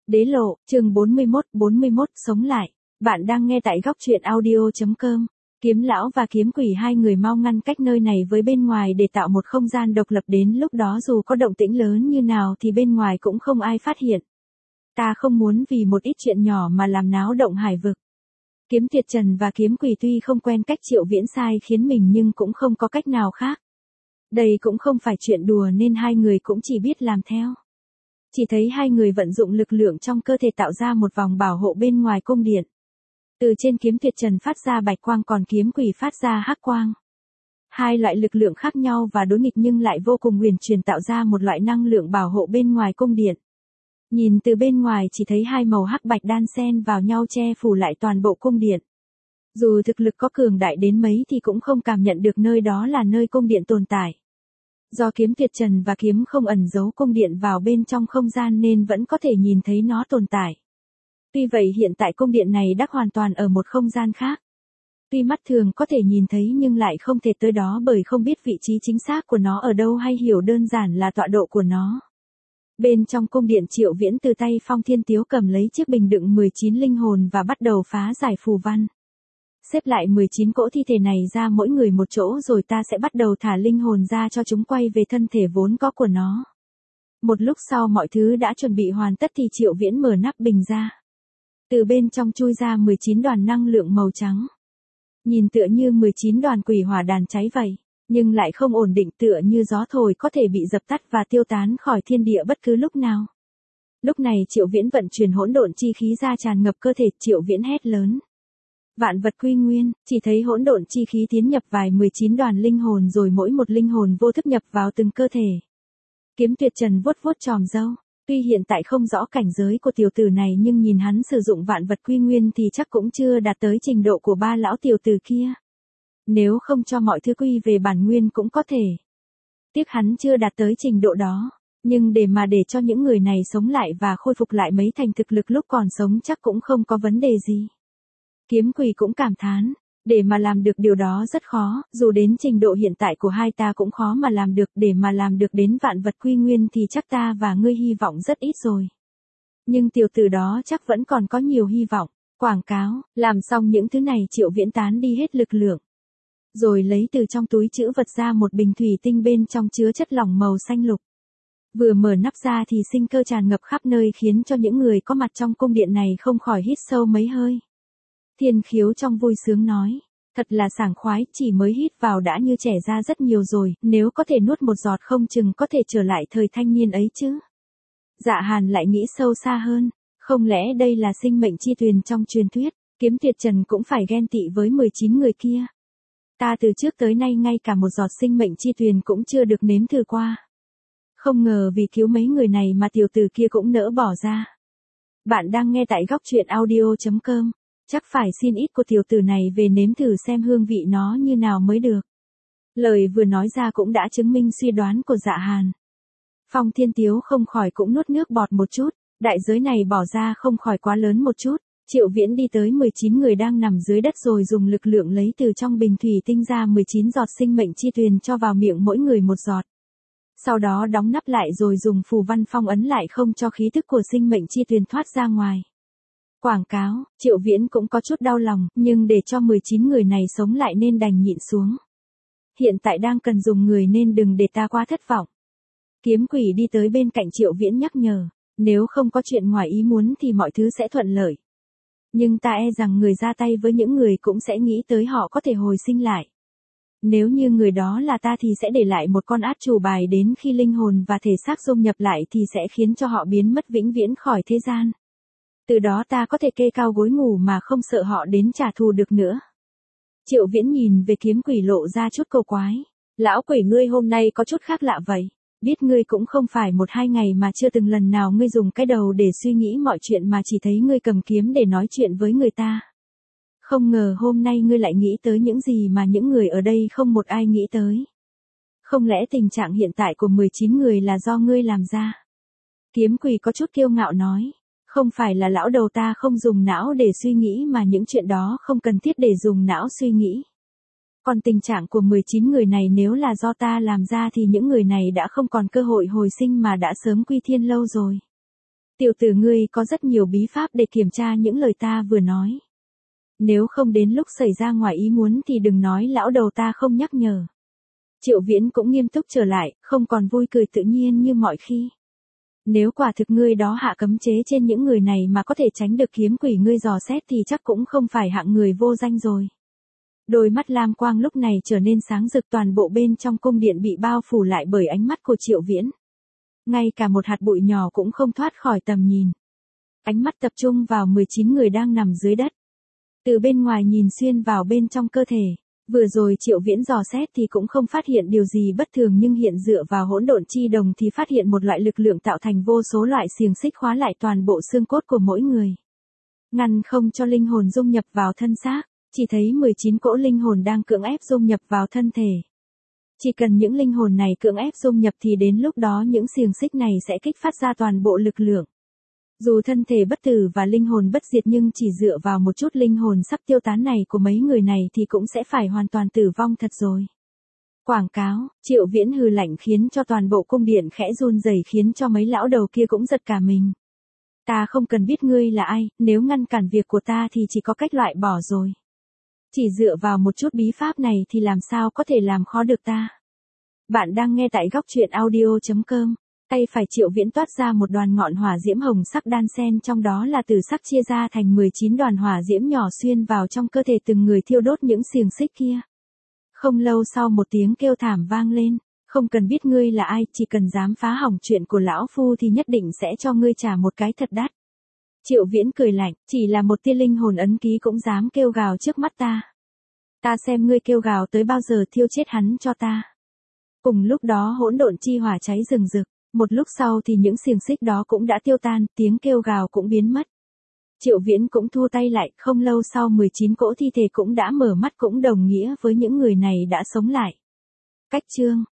Đế lộ, chương 41, sống lại. Bạn đang nghe tại góc truyện audio.com. Kiếm lão và kiếm quỷ hai người mau ngăn cách nơi này với bên ngoài để tạo một không gian độc lập, đến lúc đó dù có động tĩnh lớn như nào thì bên ngoài cũng không ai phát hiện. Ta không muốn vì một ít chuyện nhỏ mà làm náo động hải vực. Kiếm Tuyệt Trần và kiếm quỷ tuy không quen cách Triệu Viễn sai khiến mình nhưng cũng không có cách nào khác. Đây cũng không phải chuyện đùa nên hai người cũng chỉ biết làm theo. Chỉ thấy hai người vận dụng lực lượng trong cơ thể tạo ra một vòng bảo hộ bên ngoài cung điện. Từ trên kiếm Tuyệt Trần phát ra bạch quang, còn kiếm quỷ phát ra hắc quang. Hai loại lực lượng khác nhau và đối nghịch nhưng lại vô cùng huyền truyền, tạo ra một loại năng lượng bảo hộ bên ngoài cung điện. Nhìn từ bên ngoài chỉ thấy hai màu hắc bạch đan xen vào nhau che phủ lại toàn bộ cung điện. Dù thực lực có cường đại đến mấy thì cũng không cảm nhận được nơi đó là nơi cung điện tồn tại. Do kiếm Tuyệt Trần và kiếm không ẩn giấu cung điện vào bên trong không gian nên vẫn có thể nhìn thấy nó tồn tại. Tuy vậy hiện tại cung điện này đã hoàn toàn ở một không gian khác. Tuy mắt thường có thể nhìn thấy nhưng lại không thể tới đó bởi không biết vị trí chính xác của nó ở đâu, hay hiểu đơn giản là tọa độ của nó. Bên trong cung điện, Triệu Viễn từ tay Phong Thiên Tiếu cầm lấy chiếc bình đựng 19 linh hồn và bắt đầu phá giải phù văn. Xếp lại 19 cỗ thi thể này ra mỗi người một chỗ rồi ta sẽ bắt đầu thả linh hồn ra cho chúng quay về thân thể vốn có của nó. Một lúc sau mọi thứ đã chuẩn bị hoàn tất thì Triệu Viễn mở nắp bình ra. Từ bên trong chui ra 19 đoàn năng lượng màu trắng. Nhìn tựa như 19 đoàn quỷ hỏa đàn cháy vậy, nhưng lại không ổn định, tựa như gió thổi có thể bị dập tắt và tiêu tán khỏi thiên địa bất cứ lúc nào. Lúc này Triệu Viễn vận chuyển hỗn độn chi khí ra tràn ngập cơ thể, Triệu Viễn hét lớn. Vạn vật quy nguyên, chỉ thấy hỗn độn chi khí tiến nhập vài 19 đoàn linh hồn rồi mỗi một linh hồn vô thức nhập vào từng cơ thể. Kiếm Tuyệt Trần vuốt vuốt chòm râu, tuy hiện tại không rõ cảnh giới của tiểu tử này nhưng nhìn hắn sử dụng vạn vật quy nguyên thì chắc cũng chưa đạt tới trình độ của ba lão tiểu tử kia. Nếu không cho mọi thứ quy về bản nguyên cũng có thể. Tiếc hắn chưa đạt tới trình độ đó, nhưng để cho những người này sống lại và khôi phục lại mấy thành thực lực lúc còn sống chắc cũng không có vấn đề gì. Kiếm quỷ cũng cảm thán, để mà làm được điều đó rất khó, dù đến trình độ hiện tại của hai ta cũng khó mà làm được, để mà làm được đến vạn vật quy nguyên thì chắc ta và ngươi hy vọng rất ít rồi. Nhưng tiểu tử đó chắc vẫn còn có nhiều hy vọng. Quảng cáo, làm xong những thứ này Triệu Viễn tán đi hết lực lượng. Rồi lấy từ trong túi trữ vật ra một bình thủy tinh bên trong chứa chất lỏng màu xanh lục. Vừa mở nắp ra thì sinh cơ tràn ngập khắp nơi khiến cho những người có mặt trong cung điện này không khỏi hít sâu mấy hơi. Thiên Khiếu trong vui sướng nói, thật là sảng khoái, chỉ mới hít vào đã như trẻ ra rất nhiều rồi, nếu có thể nuốt một giọt không chừng có thể trở lại thời thanh niên ấy chứ. Dạ Hàn lại nghĩ sâu xa hơn, không lẽ đây là sinh mệnh chi tuyền trong truyền thuyết, kiếm Tuyệt Trần cũng phải ghen tị với 19 người kia. Ta từ trước tới nay ngay cả một giọt sinh mệnh chi tuyền cũng chưa được nếm thử qua. Không ngờ vì cứu mấy người này mà tiểu tử kia cũng nỡ bỏ ra. Bạn đang nghe tại góc truyện audio.com. Chắc phải xin ít của tiểu tử này về nếm thử xem hương vị nó như nào mới được. Lời vừa nói ra cũng đã chứng minh suy đoán của Dạ Hàn. Phong Thiên Tiếu không khỏi cũng nuốt nước bọt một chút, đại giới này bỏ ra không khỏi quá lớn một chút. Triệu Viễn đi tới 19 người đang nằm dưới đất rồi dùng lực lượng lấy từ trong bình thủy tinh ra 19 giọt sinh mệnh chi tuyền cho vào miệng mỗi người một giọt. Sau đó đóng nắp lại rồi dùng phù văn phong ấn lại không cho khí tức của sinh mệnh chi tuyền thoát ra ngoài. Quảng cáo, Triệu Viễn cũng có chút đau lòng, nhưng để cho 19 người này sống lại nên đành nhịn xuống. Hiện tại đang cần dùng người nên đừng để ta quá thất vọng. Kiếm quỷ đi tới bên cạnh Triệu Viễn nhắc nhở, nếu không có chuyện ngoài ý muốn thì mọi thứ sẽ thuận lợi. Nhưng ta e rằng người ra tay với những người cũng sẽ nghĩ tới họ có thể hồi sinh lại. Nếu như người đó là ta thì sẽ để lại một con át chủ bài, đến khi linh hồn và thể xác dung nhập lại thì sẽ khiến cho họ biến mất vĩnh viễn khỏi thế gian. Từ đó ta có thể kê cao gối ngủ mà không sợ họ đến trả thù được nữa. Triệu Viễn nhìn về kiếm quỷ lộ ra chút cầu quái. Lão quỷ ngươi hôm nay có chút khác lạ vậy. Biết ngươi cũng không phải 1-2 ngày mà chưa từng lần nào ngươi dùng cái đầu để suy nghĩ mọi chuyện mà chỉ thấy ngươi cầm kiếm để nói chuyện với người ta. Không ngờ hôm nay ngươi lại nghĩ tới những gì mà những người ở đây không một ai nghĩ tới. Không lẽ tình trạng hiện tại của 19 người là do ngươi làm ra? Kiếm quỷ có chút kiêu ngạo nói. Không phải là lão đầu ta không dùng não để suy nghĩ mà những chuyện đó không cần thiết để dùng não suy nghĩ. Còn tình trạng của 19 người này nếu là do ta làm ra thì những người này đã không còn cơ hội hồi sinh mà đã sớm quy thiên lâu rồi. Tiểu tử ngươi có rất nhiều bí pháp để kiểm tra những lời ta vừa nói. Nếu không đến lúc xảy ra ngoài ý muốn thì đừng nói lão đầu ta không nhắc nhở. Triệu Viễn cũng nghiêm túc trở lại, không còn vui cười tự nhiên như mọi khi. Nếu quả thực ngươi đó hạ cấm chế trên những người này mà có thể tránh được kiếm quỷ ngươi dò xét thì chắc cũng không phải hạng người vô danh rồi. Đôi mắt lam quang lúc này trở nên sáng rực, toàn bộ bên trong cung điện bị bao phủ lại bởi ánh mắt của Triệu Viễn. Ngay cả một hạt bụi nhỏ cũng không thoát khỏi tầm nhìn. Ánh mắt tập trung vào 19 người đang nằm dưới đất. Từ bên ngoài nhìn xuyên vào bên trong cơ thể. Vừa rồi Triệu Viễn dò xét thì cũng không phát hiện điều gì bất thường, nhưng hiện dựa vào hỗn độn chi đồng thì phát hiện một loại lực lượng tạo thành vô số loại xiềng xích khóa lại toàn bộ xương cốt của mỗi người. Ngăn không cho linh hồn dung nhập vào thân xác, chỉ thấy 19 cỗ linh hồn đang cưỡng ép dung nhập vào thân thể. Chỉ cần những linh hồn này cưỡng ép dung nhập thì đến lúc đó những xiềng xích này sẽ kích phát ra toàn bộ lực lượng. Dù thân thể bất tử và linh hồn bất diệt nhưng chỉ dựa vào một chút linh hồn sắp tiêu tán này của mấy người này thì cũng sẽ phải hoàn toàn tử vong thật rồi. Quảng cáo, Triệu Viễn hừ lạnh khiến cho toàn bộ cung điện khẽ run rẩy, khiến cho mấy lão đầu kia cũng giật cả mình. Ta không cần biết ngươi là ai, nếu ngăn cản việc của ta thì chỉ có cách loại bỏ rồi. Chỉ dựa vào một chút bí pháp này thì làm sao có thể làm khó được ta. Bạn đang nghe tại góc truyện audio.com. Tay phải Triệu Viễn toát ra một đoàn ngọn hỏa diễm hồng sắc đan xen, trong đó là tử sắc chia ra thành 19 đoàn hỏa diễm nhỏ xuyên vào trong cơ thể từng người thiêu đốt những xiềng xích kia. Không lâu sau một tiếng kêu thảm vang lên, không cần biết ngươi là ai, chỉ cần dám phá hỏng chuyện của lão phu thì nhất định sẽ cho ngươi trả một cái thật đắt. Triệu Viễn cười lạnh, chỉ là một tia linh hồn ấn ký cũng dám kêu gào trước mắt ta. Ta xem ngươi kêu gào tới bao giờ, thiêu chết hắn cho ta. Cùng lúc đó hỗn độn chi hỏa cháy rừng rực. Một lúc sau thì những xiềng xích đó cũng đã tiêu tan, tiếng kêu gào cũng biến mất. Triệu Viễn cũng thu tay lại, không lâu sau 19 cỗ thi thể cũng đã mở mắt, cũng đồng nghĩa với những người này đã sống lại. Cách chương